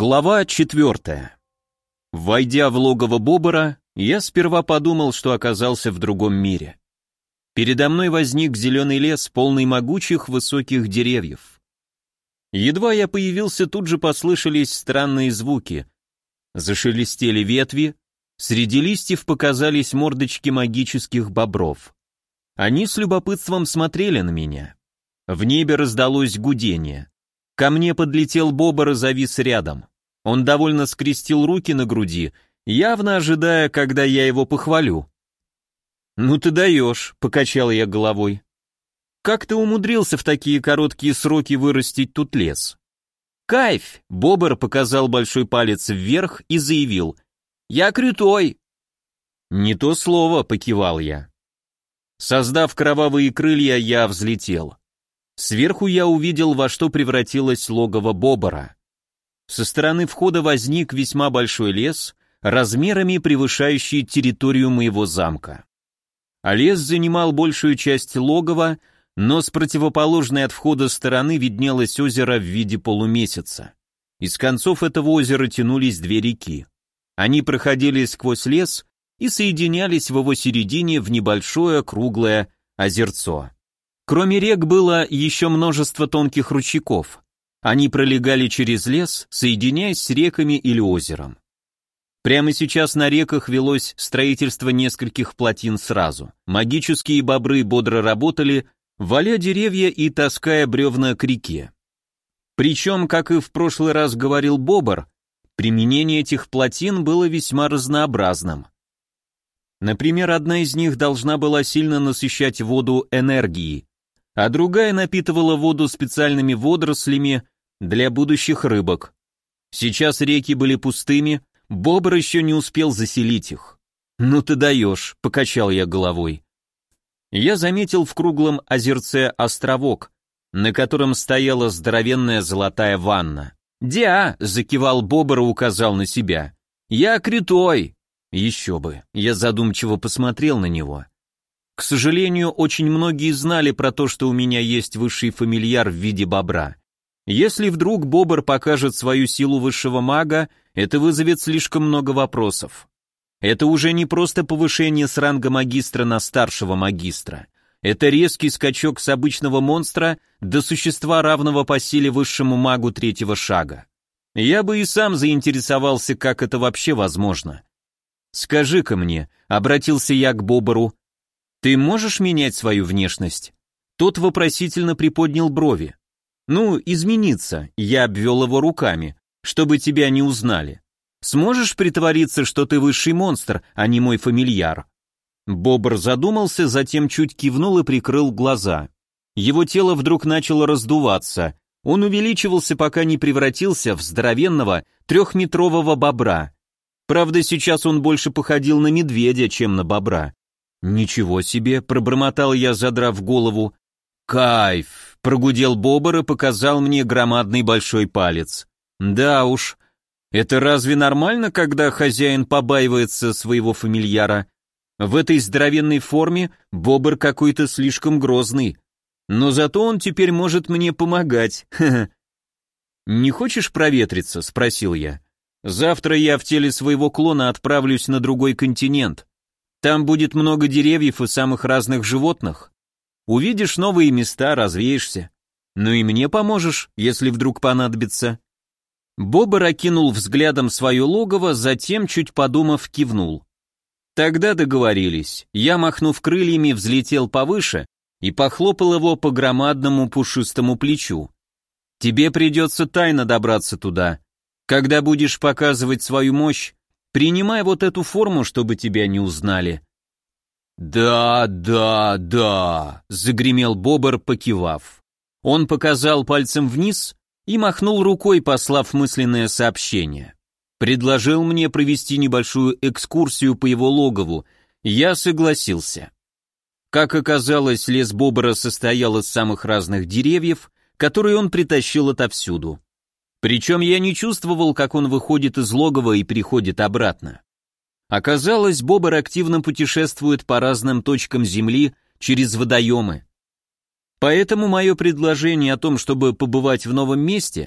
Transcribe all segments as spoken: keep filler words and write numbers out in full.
Глава четвертая. Войдя в логово Бобра, я сперва подумал, что оказался в другом мире. Передо мной возник зеленый лес, полный могучих высоких деревьев. Едва я появился, тут же послышались странные звуки. Зашелестели ветви, среди листьев показались мордочки магических бобров. Они с любопытством смотрели на меня. В небе раздалось гудение. Ко мне подлетел бобр и завис рядом. Он довольно скрестил руки на груди, явно ожидая, когда я его похвалю. «Ну ты даешь», — покачал я головой. «Как ты умудрился в такие короткие сроки вырастить тут лес?» «Кайф!» — бобр показал большой палец вверх и заявил. «Я крутой!» «Не то слово», — покивал я. Создав кровавые крылья, я взлетел. Сверху я увидел, во что превратилось логово бобра. Со стороны входа возник весьма большой лес, размерами превышающий территорию моего замка. А лес занимал большую часть логова, но с противоположной от входа стороны виднелось озеро в виде полумесяца. Из концов этого озера тянулись две реки. Они проходили сквозь лес и соединялись в его середине в небольшое круглое озерцо. Кроме рек было еще множество тонких ручейков. Они пролегали через лес, соединяясь с реками или озером. Прямо сейчас на реках велось строительство нескольких плотин сразу. Магические бобры бодро работали, валя деревья и таская бревна к реке. Причем, как и в прошлый раз говорил бобр, применение этих плотин было весьма разнообразным. Например, одна из них должна была сильно насыщать воду энергией, а другая напитывала воду специальными водорослями для будущих рыбок. Сейчас реки были пустыми, бобр еще не успел заселить их. «Ну ты даешь», — покачал я головой. Я заметил в круглом озерце островок, на котором стояла здоровенная золотая ванна. «Дя!» — закивал бобр и указал на себя. «Я крутой!» Еще бы, я задумчиво посмотрел на него. К сожалению, очень многие знали про то, что у меня есть высший фамильяр в виде бобра. Если вдруг бобр покажет свою силу высшего мага, это вызовет слишком много вопросов. Это уже не просто повышение с ранга магистра на старшего магистра. Это резкий скачок с обычного монстра до существа, равного по силе высшему магу третьего шага. Я бы и сам заинтересовался, как это вообще возможно. «Скажи-ка мне», — обратился я к бобру, — «ты можешь менять свою внешность?» Тот вопросительно приподнял брови. «Ну, измениться», — я обвел его руками, «чтобы тебя не узнали. Сможешь притвориться, что ты высший монстр, а не мой фамильяр?» Бобр задумался, затем чуть кивнул и прикрыл глаза. Его тело вдруг начало раздуваться. Он увеличивался, пока не превратился в здоровенного трехметрового бобра. Правда, сейчас он больше походил на медведя, чем на бобра. «Ничего себе», — пробормотал я, задрав голову. «Кайф», — прогудел бобр и показал мне громадный большой палец. «Да уж, это разве нормально, когда хозяин побаивается своего фамильяра? В этой здоровенной форме бобр какой-то слишком грозный. Но зато он теперь может мне помогать. Ха-ха». «Не хочешь проветриться?» — спросил я. «Завтра я в теле своего клона отправлюсь на другой континент. Там будет много деревьев и самых разных животных. Увидишь новые места, развеешься. Ну и мне поможешь, если вдруг понадобится». Бобр окинул взглядом свое логово, затем, чуть подумав, кивнул. Тогда договорились. Я, махнув крыльями, взлетел повыше и похлопал его по громадному пушистому плечу. «Тебе придется тайно добраться туда. Когда будешь показывать свою мощь, принимай вот эту форму, чтобы тебя не узнали». «Да, да, да», — загремел бобр, покивав. Он показал пальцем вниз и махнул рукой, послав мысленное сообщение. Предложил мне провести небольшую экскурсию по его логову. Я согласился. Как оказалось, лес бобра состоял из самых разных деревьев, которые он притащил отовсюду. Причем я не чувствовал, как он выходит из логова и приходит обратно. Оказалось, бобр активно путешествует по разным точкам Земли через водоемы. Поэтому мое предложение о том, чтобы побывать в новом месте,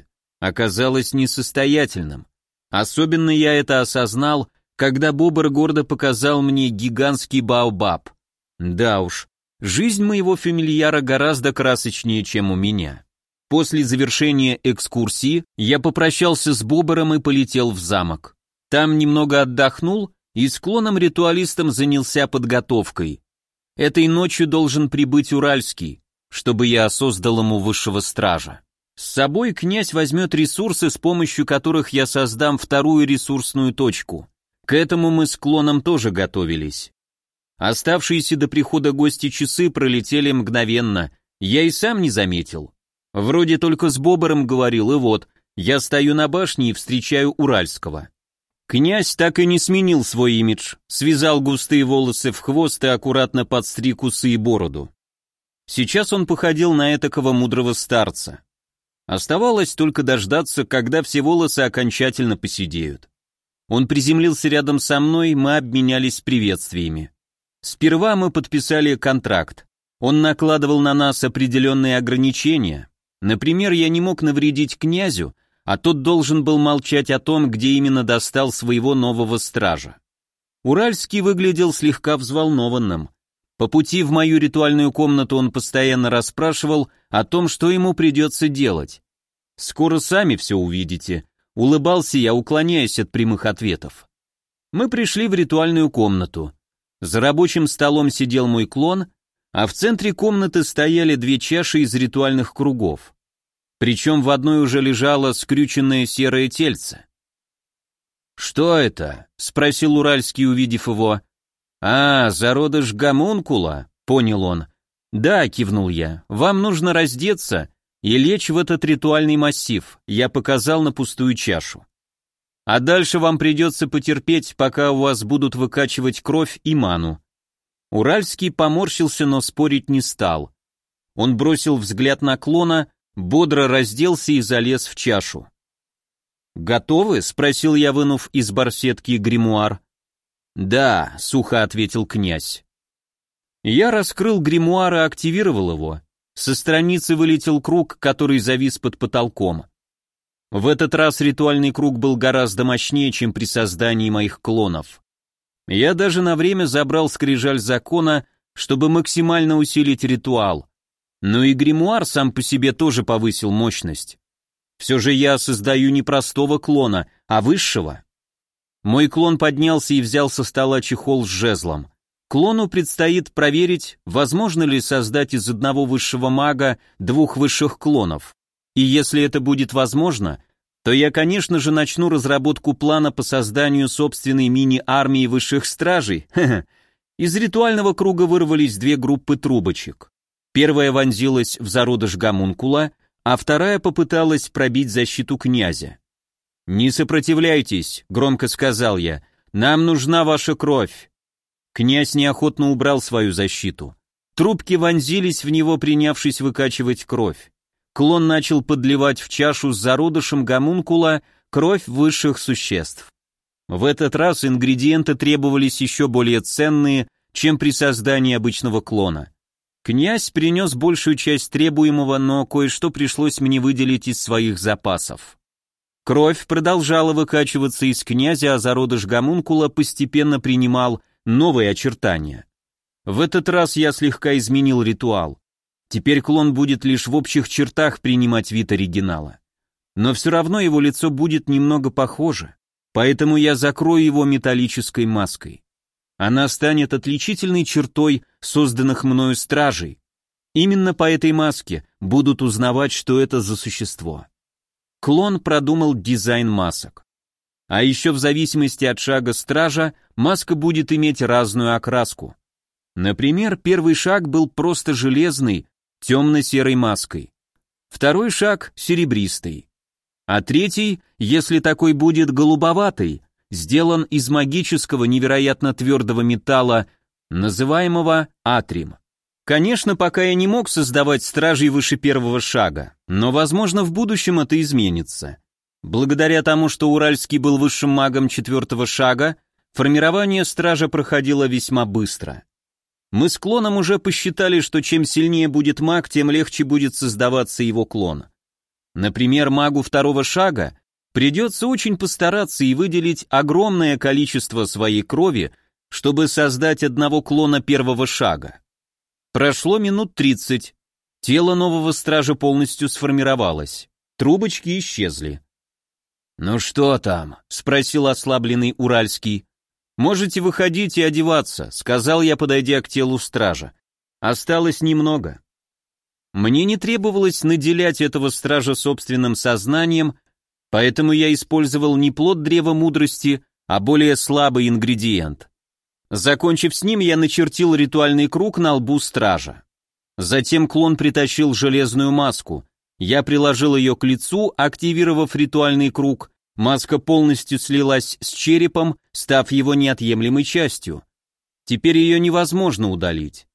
оказалось несостоятельным. Особенно я это осознал, когда Бобр гордо показал мне гигантский баобаб. Да уж, жизнь моего фамильяра гораздо красочнее, чем у меня. После завершения экскурсии я попрощался с Бобром и полетел в замок. Там немного отдохнул и с клоном-ритуалистом занялся подготовкой. Этой ночью должен прибыть Уральский, чтобы я создал ему высшего стража. С собой князь возьмет ресурсы, с помощью которых я создам вторую ресурсную точку. К этому мы с клоном тоже готовились. Оставшиеся до прихода гости часы пролетели мгновенно, я и сам не заметил. Вроде только с Бобром говорил, и вот, я стою на башне и встречаю Уральского. Князь так и не сменил свой имидж, связал густые волосы в хвост и аккуратно подстриг усы и бороду. Сейчас он походил на этакого мудрого старца. Оставалось только дождаться, когда все волосы окончательно поседеют. Он приземлился рядом со мной, мы обменялись приветствиями. Сперва мы подписали контракт. Он накладывал на нас определенные ограничения. Например, я не мог навредить князю, а тот должен был молчать о том, где именно достал своего нового стража. Уральский выглядел слегка взволнованным. По пути в мою ритуальную комнату он постоянно расспрашивал о том, что ему придется делать. «Скоро сами все увидите», — улыбался я, уклоняясь от прямых ответов. Мы пришли в ритуальную комнату. За рабочим столом сидел мой клон, а в центре комнаты стояли две чаши из ритуальных кругов. Причем в одной уже лежало скрюченное серое тельце. «Что это?» — спросил Уральский, увидев его. «А, зародыш гомункула», — понял он. «Да», — кивнул я, — «вам нужно раздеться и лечь в этот ритуальный массив», — я показал на пустую чашу. «А дальше вам придется потерпеть, пока у вас будут выкачивать кровь и ману». Уральский поморщился, но спорить не стал. Он бросил взгляд на клона, бодро разделся и залез в чашу. «Готовы?» — спросил я, вынув из барсетки гримуар. «Да», — сухо ответил князь. Я раскрыл гримуар и активировал его. Со страницы вылетел круг, который завис под потолком. В этот раз ритуальный круг был гораздо мощнее, чем при создании моих клонов. Я даже на время забрал скрижаль закона, чтобы максимально усилить ритуал. Но и гримуар сам по себе тоже повысил мощность. Все же я создаю не простого клона, а высшего. Мой клон поднялся и взял со стола чехол с жезлом. Клону предстоит проверить, возможно ли создать из одного высшего мага двух высших клонов. И если это будет возможно, то я, конечно же, начну разработку плана по созданию собственной мини-армии высших стражей. Ха-ха. Из ритуального круга вырвались две группы трубочек. Первая вонзилась в зародыш гомункула, а вторая попыталась пробить защиту князя. «Не сопротивляйтесь», — громко сказал я, — «нам нужна ваша кровь». Князь неохотно убрал свою защиту. Трубки вонзились в него, принявшись выкачивать кровь. Клон начал подливать в чашу с зародышем гомункула кровь высших существ. В этот раз ингредиенты требовались еще более ценные, чем при создании обычного клона. Князь принес большую часть требуемого, но кое-что пришлось мне выделить из своих запасов. Кровь продолжала выкачиваться из князя, а зародыш гомункула постепенно принимал новые очертания. В этот раз я слегка изменил ритуал. Теперь клон будет лишь в общих чертах принимать вид оригинала. Но все равно его лицо будет немного похоже, поэтому я закрою его металлической маской. Она станет отличительной чертой созданных мною стражей. Именно по этой маске будут узнавать, что это за существо. Клон продумал дизайн масок. А еще в зависимости от шага стража маска будет иметь разную окраску. Например, первый шаг был просто железный, темно-серой маской. Второй шаг — серебристый. А третий, если такой будет голубоватый, сделан из магического невероятно твердого металла, называемого атрим. Конечно, пока я не мог создавать стражей выше первого шага, но, возможно, в будущем это изменится. Благодаря тому, что Уральский был высшим магом четвертого шага, формирование стража проходило весьма быстро. Мы с клоном уже посчитали, что чем сильнее будет маг, тем легче будет создаваться его клон. Например, магу второго шага придется очень постараться и выделить огромное количество своей крови, чтобы создать одного клона первого шага. Прошло минут тридцать. Тело нового стража полностью сформировалось. Трубочки исчезли. «Ну что там?» — спросил ослабленный Уральский. «Можете выходить и одеваться», — сказал я, подойдя к телу стража. «Осталось немного». Мне не требовалось наделять этого стража собственным сознанием, поэтому я использовал не плод древа мудрости, а более слабый ингредиент. Закончив с ним, я начертил ритуальный круг на лбу стража. Затем клон притащил железную маску. Я приложил ее к лицу, активировав ритуальный круг. Маска полностью слилась с черепом, став его неотъемлемой частью. Теперь ее невозможно удалить.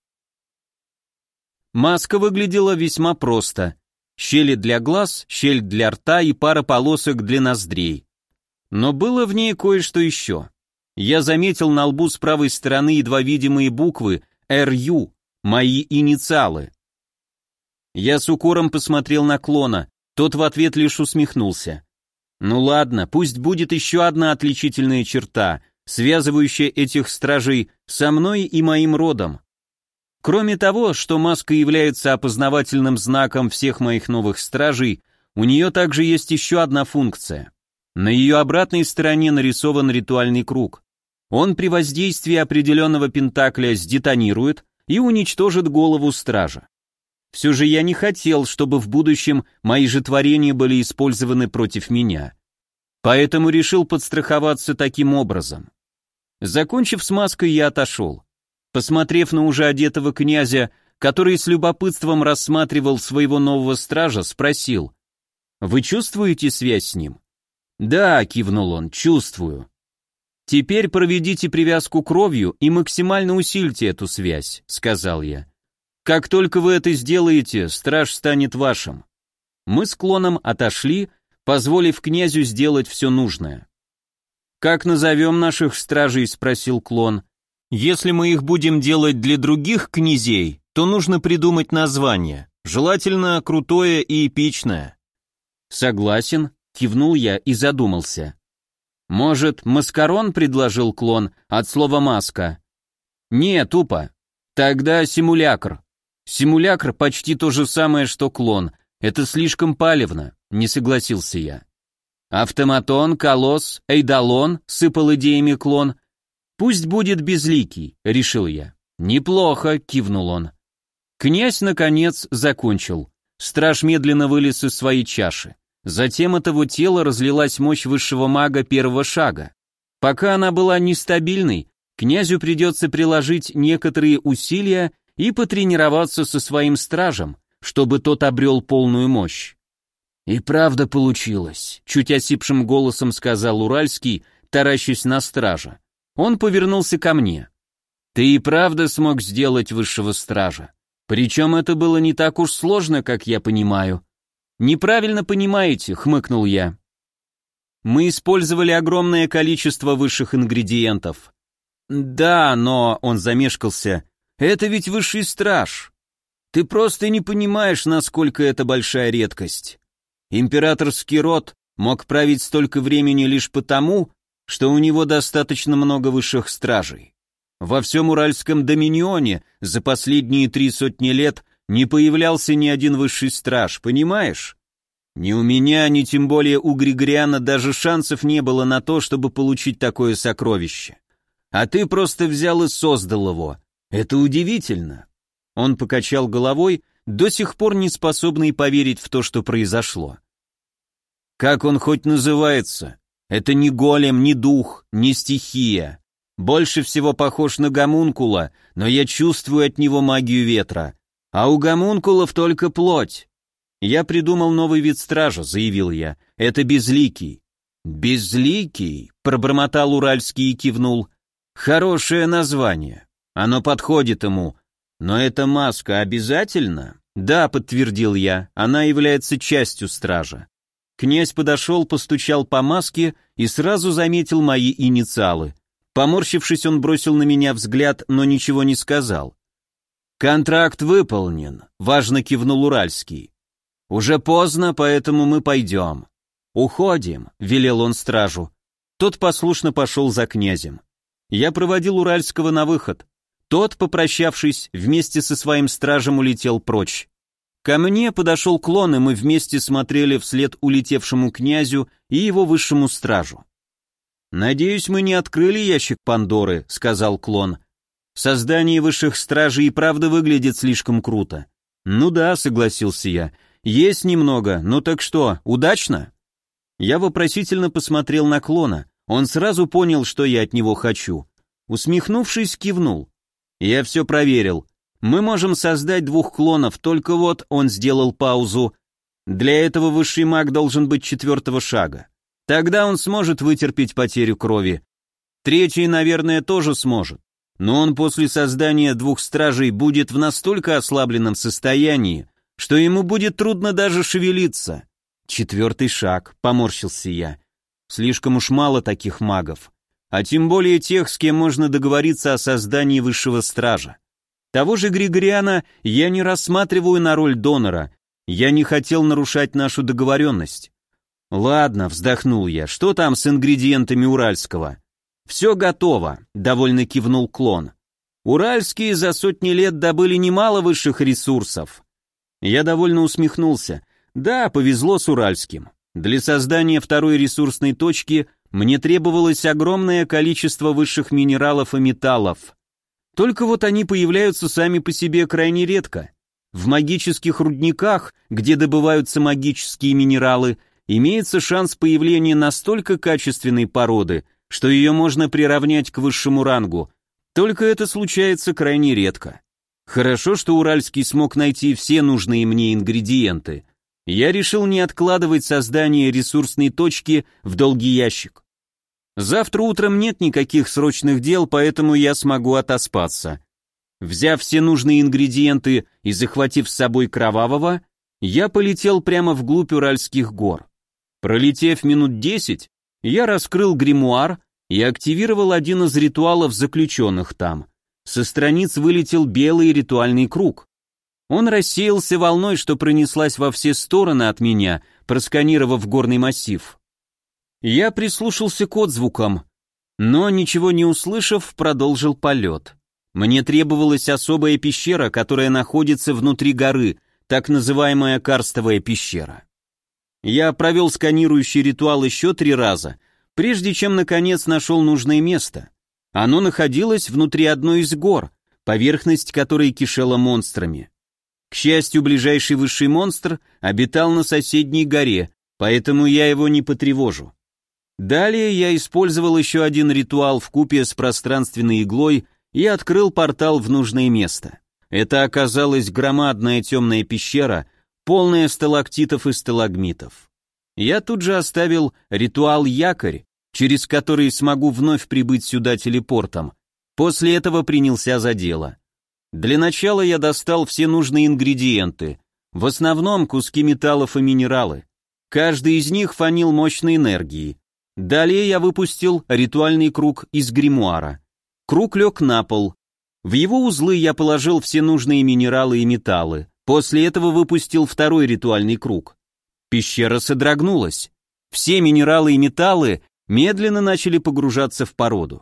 Маска выглядела весьма просто. Щели для глаз, щель для рта и пара полосок для ноздрей. Но было в ней кое-что еще. Я заметил на лбу с правой стороны едва видимые буквы эр ю, мои инициалы. Я с укором посмотрел на клона, тот в ответ лишь усмехнулся. Ну ладно, пусть будет еще одна отличительная черта, связывающая этих стражей со мной и моим родом. Кроме того, что маска является опознавательным знаком всех моих новых стражей, у нее также есть еще одна функция. На ее обратной стороне нарисован ритуальный круг. Он при воздействии определенного пентакля сдетонирует и уничтожит голову стража. Все же я не хотел, чтобы в будущем мои же творения были использованы против меня. Поэтому решил подстраховаться таким образом. Закончив с маской, я отошел. Посмотрев на уже одетого князя, который с любопытством рассматривал своего нового стража, спросил: «Вы чувствуете связь с ним?» «Да», — кивнул он, — «чувствую». «Теперь проведите привязку кровью и максимально усильте эту связь», — сказал я. «Как только вы это сделаете, страж станет вашим». Мы с клоном отошли, позволив князю сделать все нужное. «Как назовем наших стражей?» — спросил клон. «Если мы их будем делать для других князей, то нужно придумать название, желательно крутое и эпичное». «Согласен», — кивнул я и задумался. «Может, маскарон?» — предложил клон, от слова «маска». «Не, тупо. Тогда симулякр». «Симулякр почти то же самое, что клон. Это слишком палевно», — не согласился я. «Автоматон, колосс, эйдалон», — сыпал идеями клон. «Пусть будет безликий», — решил я. «Неплохо», — кивнул он. Князь, наконец, закончил. Страж медленно вылез из своей чаши. Затем от его тела разлилась мощь высшего мага первого шага. Пока она была нестабильной, князю придется приложить некоторые усилия и потренироваться со своим стражем, чтобы тот обрел полную мощь. «И правда получилось», — чуть осипшим голосом сказал Уральский, таращась на стража. Он повернулся ко мне. «Ты и правда смог сделать высшего стража. Причем это было не так уж сложно, как я понимаю». «Неправильно понимаете», — хмыкнул я. «Мы использовали огромное количество высших ингредиентов». «Да, но...» — он замешкался. «Это ведь высший страж. Ты просто не понимаешь, насколько это большая редкость. Императорский род мог править столько времени лишь потому, что у него достаточно много высших стражей. Во всем Уральском доминионе за последние три сотни лет не появлялся ни один высший страж, понимаешь? Ни у меня, ни тем более у Григориана даже шансов не было на то, чтобы получить такое сокровище. А ты просто взял и создал его. Это удивительно». Он покачал головой, до сих пор не способный поверить в то, что произошло. «Как он хоть называется? Это не голем, не дух, не стихия. Больше всего похож на гомункула, но я чувствую от него магию ветра. А у гомункулов только плоть. Я придумал новый вид стража», — заявил я. «Это безликий». «Безликий?» — пробормотал Уральский и кивнул. «Хорошее название. Оно подходит ему. Но эта маска обязательно?» «Да», — подтвердил я, — «она является частью стража». Князь подошел, постучал по маске и сразу заметил мои инициалы. Поморщившись, он бросил на меня взгляд, но ничего не сказал. «Контракт выполнен», — важно кивнул Уральский. «Уже поздно, поэтому мы пойдем». «Уходим», — велел он стражу. Тот послушно пошел за князем. Я проводил Уральского на выход. Тот, попрощавшись, вместе со своим стражем улетел прочь. Ко мне подошел Клон, и мы вместе смотрели вслед улетевшему князю и его высшему стражу. «Надеюсь, мы не открыли ящик Пандоры», — сказал Клон. «Создание высших стражей и правда выглядит слишком круто». «Ну да», — согласился я. «Есть немного, ну так что, удачно?» Я вопросительно посмотрел на Клона. Он сразу понял, что я от него хочу. Усмехнувшись, кивнул. «Я все проверил. Мы можем создать двух клонов, только вот он сделал паузу. Для этого высший маг должен быть четвертого шага. Тогда он сможет вытерпеть потерю крови. Третий, наверное, тоже сможет. Но он после создания двух стражей будет в настолько ослабленном состоянии, что ему будет трудно даже шевелиться. Четвертый шаг, поморщился я. Слишком уж мало таких магов. А тем более тех, с кем можно договориться о создании высшего стража. Того же Григориана я не рассматриваю на роль донора. Я не хотел нарушать нашу договоренность. Ладно, вздохнул я, что там с ингредиентами Уральского? Все готово, довольно кивнул Клон. Уральские за сотни лет добыли немало высших ресурсов. Я довольно усмехнулся. Да, повезло с Уральским. Для создания второй ресурсной точки мне требовалось огромное количество высших минералов и металлов. Только вот они появляются сами по себе крайне редко. В магических рудниках, где добываются магические минералы, имеется шанс появления настолько качественной породы, что ее можно приравнять к высшему рангу. Только это случается крайне редко. Хорошо, что Уральский смог найти все нужные мне ингредиенты. Я решил не откладывать создание ресурсной точки в долгий ящик. Завтра утром нет никаких срочных дел, поэтому я смогу отоспаться. Взяв все нужные ингредиенты и захватив с собой Кровавого, я полетел прямо вглубь Уральских гор. Пролетев минут десять, я раскрыл гримуар и активировал один из ритуалов, заключенных там. Со страниц вылетел белый ритуальный круг. Он рассеялся волной, что пронеслась во все стороны от меня, просканировав горный массив. Я прислушался к отзвукам, но, ничего не услышав, продолжил полет. Мне требовалась особая пещера, которая находится внутри горы, так называемая карстовая пещера. Я провел сканирующий ритуал еще три раза, прежде чем наконец нашел нужное место. Оно находилось внутри одной из гор, поверхность которой кишела монстрами. К счастью, ближайший высший монстр обитал на соседней горе, поэтому я его не потревожу. Далее я использовал еще один ритуал вкупе с пространственной иглой и открыл портал в нужное место. Это оказалась громадная темная пещера, полная сталактитов и сталагмитов. Я тут же оставил ритуал-якорь, через который смогу вновь прибыть сюда телепортом. После этого принялся за дело. Для начала я достал все нужные ингредиенты, в основном куски металлов и минералы. Каждый из них фанил мощной энергией. Далее я выпустил ритуальный круг из гримуара. Круг лег на пол. В его узлы я положил все нужные минералы и металлы. После этого выпустил второй ритуальный круг. Пещера содрогнулась. Все минералы и металлы медленно начали погружаться в породу.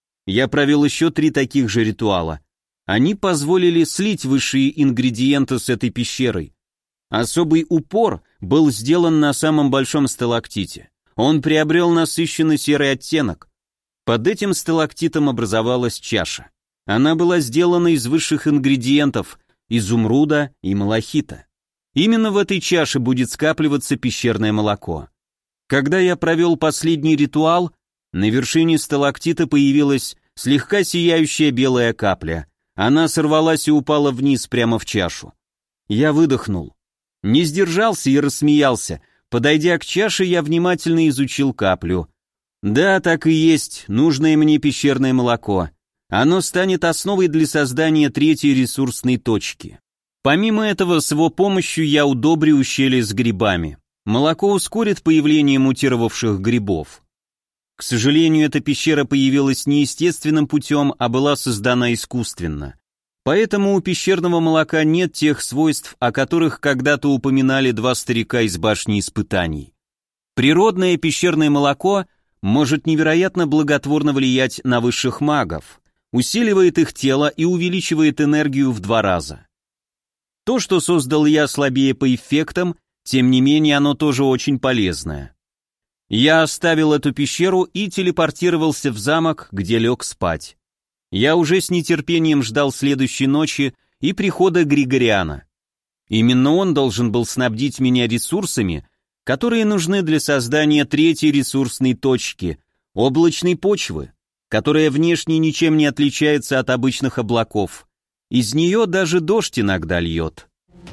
Я провел еще три таких же ритуала. Они позволили слить высшие ингредиенты с этой пещерой. Особый упор был сделан на самом большом сталактите. Он приобрел насыщенный серый оттенок. Под этим сталактитом образовалась чаша. Она была сделана из высших ингредиентов – изумруда и малахита. Именно в этой чаше будет скапливаться пещерное молоко. Когда я провел последний ритуал, на вершине сталактита появилась слегка сияющая белая капля. Она сорвалась и упала вниз прямо в чашу. Я выдохнул. Не сдержался и рассмеялся. Подойдя к чаше, я внимательно изучил каплю. Да, так и есть, нужное мне пещерное молоко. Оно станет основой для создания третьей ресурсной точки. Помимо этого, с его помощью я удобрю ущелье с грибами. Молоко ускорит появление мутировавших грибов. К сожалению, эта пещера появилась не естественным путем, а была создана искусственно. Поэтому у пещерного молока нет тех свойств, о которых когда-то упоминали два старика из башни испытаний. Природное пещерное молоко может невероятно благотворно влиять на высших магов, усиливает их тело и увеличивает энергию в два раза. То, что создал я, слабее по эффектам, тем не менее оно тоже очень полезное. Я оставил эту пещеру и телепортировался в замок, где лег спать. Я уже с нетерпением ждал следующей ночи и прихода Григориана. Именно он должен был снабдить меня ресурсами, которые нужны для создания третьей ресурсной точки, облачной почвы, которая внешне ничем не отличается от обычных облаков. Из нее даже дождь иногда льет.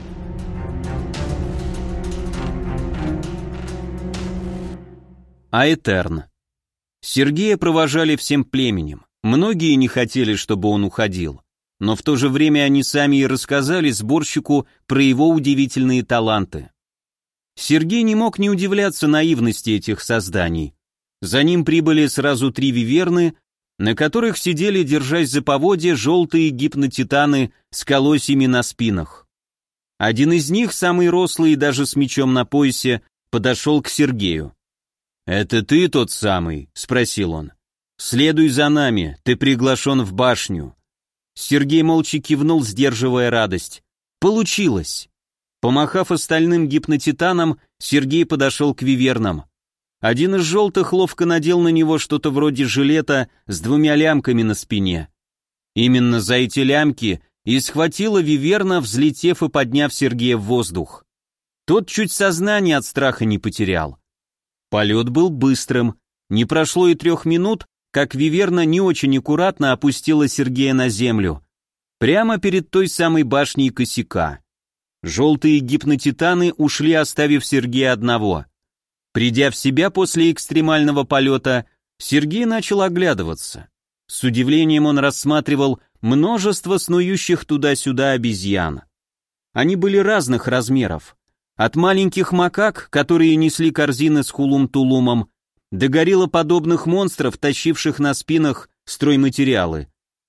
Аэтерн. Сергея провожали всем племенем. Многие не хотели, чтобы он уходил, но в то же время они сами и рассказали сборщику про его удивительные таланты. Сергей не мог не удивляться наивности этих созданий. За ним прибыли сразу три виверны, на которых сидели, держась за поводья, желтые гипнотитаны с колосьями на спинах. Один из них, самый рослый и даже с мечом на поясе, подошел к Сергею. «Это ты тот самый?» — спросил он. «Следуй за нами, ты приглашен в башню». Сергей молча кивнул, сдерживая радость. Получилось. Помахав остальным гипнотитанам, Сергей подошел к вивернам. Один из желтых ловко надел на него что-то вроде жилета с двумя лямками на спине. Именно за эти лямки и схватила виверна, взлетев и подняв Сергея в воздух. Тот чуть сознание от страха не потерял. Полет был быстрым. Не прошло и трех минут, как виверна не очень аккуратно опустила Сергея на землю, прямо перед той самой башней косяка. Желтые гипнотитаны ушли, оставив Сергея одного. Придя в себя после экстремального полета, Сергей начал оглядываться. С удивлением он рассматривал множество снующих туда-сюда обезьян. Они были разных размеров. От маленьких макак, которые несли корзины с хулум-тулумом, до гориллоподобных монстров, тащивших на спинах стройматериалы.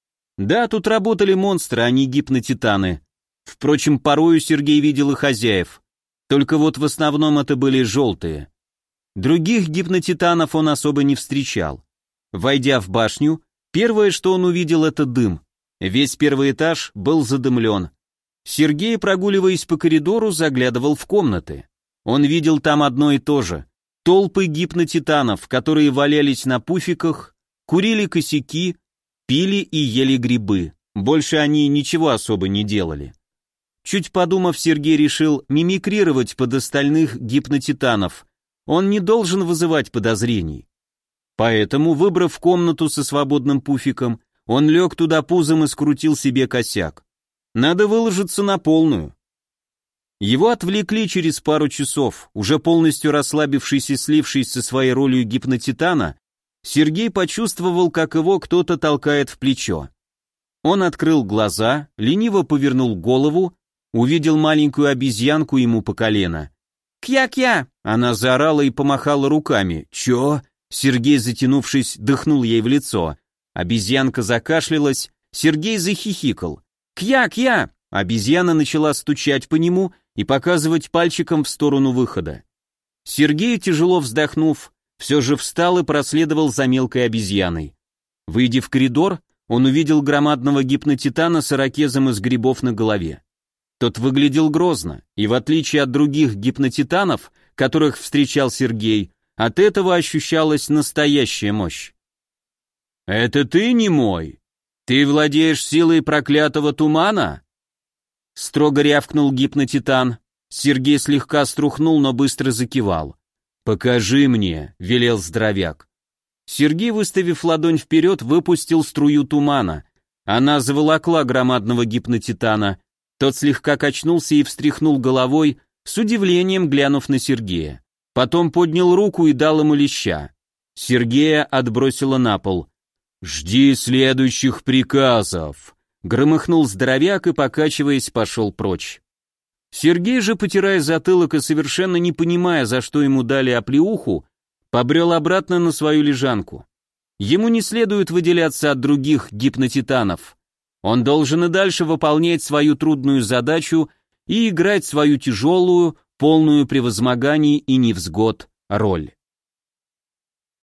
Да, тут работали монстры, а не гипнотитаны. Впрочем, порою Сергей видел и хозяев. Только вот в основном это были желтые. Других гипнотитанов он особо не встречал. Войдя в башню, первое, что он увидел, это дым. Весь первый этаж был задымлен. Сергей, прогуливаясь по коридору, заглядывал в комнаты. Он видел там одно и то же. Толпы гипнотитанов, которые валялись на пуфиках, курили косяки, пили и ели грибы. Больше они ничего особо не делали. Чуть подумав, Сергей решил мимикрировать под остальных гипнотитанов. Он не должен вызывать подозрений. Поэтому, выбрав комнату со свободным пуфиком, он лег туда пузом и скрутил себе косяк. Надо выложиться на полную. Его отвлекли через пару часов. Уже полностью расслабившись и слившись со своей ролью гипнотитана, Сергей почувствовал, как его кто-то толкает в плечо. Он открыл глаза, лениво повернул голову, увидел маленькую обезьянку ему по колено. «Кья-кья!» Она заорала и помахала руками. «Чё?» Сергей, затянувшись, дыхнул ей в лицо. Обезьянка закашлялась, Сергей захихикал. «Кья-кья!» Обезьяна начала стучать по нему и показывать пальчиком в сторону выхода. Сергей, тяжело вздохнув, все же встал и проследовал за мелкой обезьяной. Выйдя в коридор, он увидел громадного гипнотитана с ирокезом из грибов на голове. Тот выглядел грозно, и в отличие от других гипнотитанов, которых встречал Сергей, от этого ощущалась настоящая мощь. «Это ты, немой? Ты владеешь силой проклятого тумана?» Строго рявкнул гипнотитан. Сергей слегка струхнул, но быстро закивал. «Покажи мне», — велел здоровяк. Сергей, выставив ладонь вперед, выпустил струю тумана. Она заволокла громадного гипнотитана. Тот слегка качнулся и встряхнул головой, с удивлением глянув на Сергея. Потом поднял руку и дал ему леща. Сергея отбросило на пол. «Жди следующих приказов», — громыхнул здоровяк и, покачиваясь, пошел прочь. Сергей же, потирая затылок и совершенно не понимая, за что ему дали оплеуху, побрел обратно на свою лежанку. Ему не следует выделяться от других гипнотитанов. Он должен и дальше выполнять свою трудную задачу и играть свою тяжелую, полную превозмоганий и невзгод роль.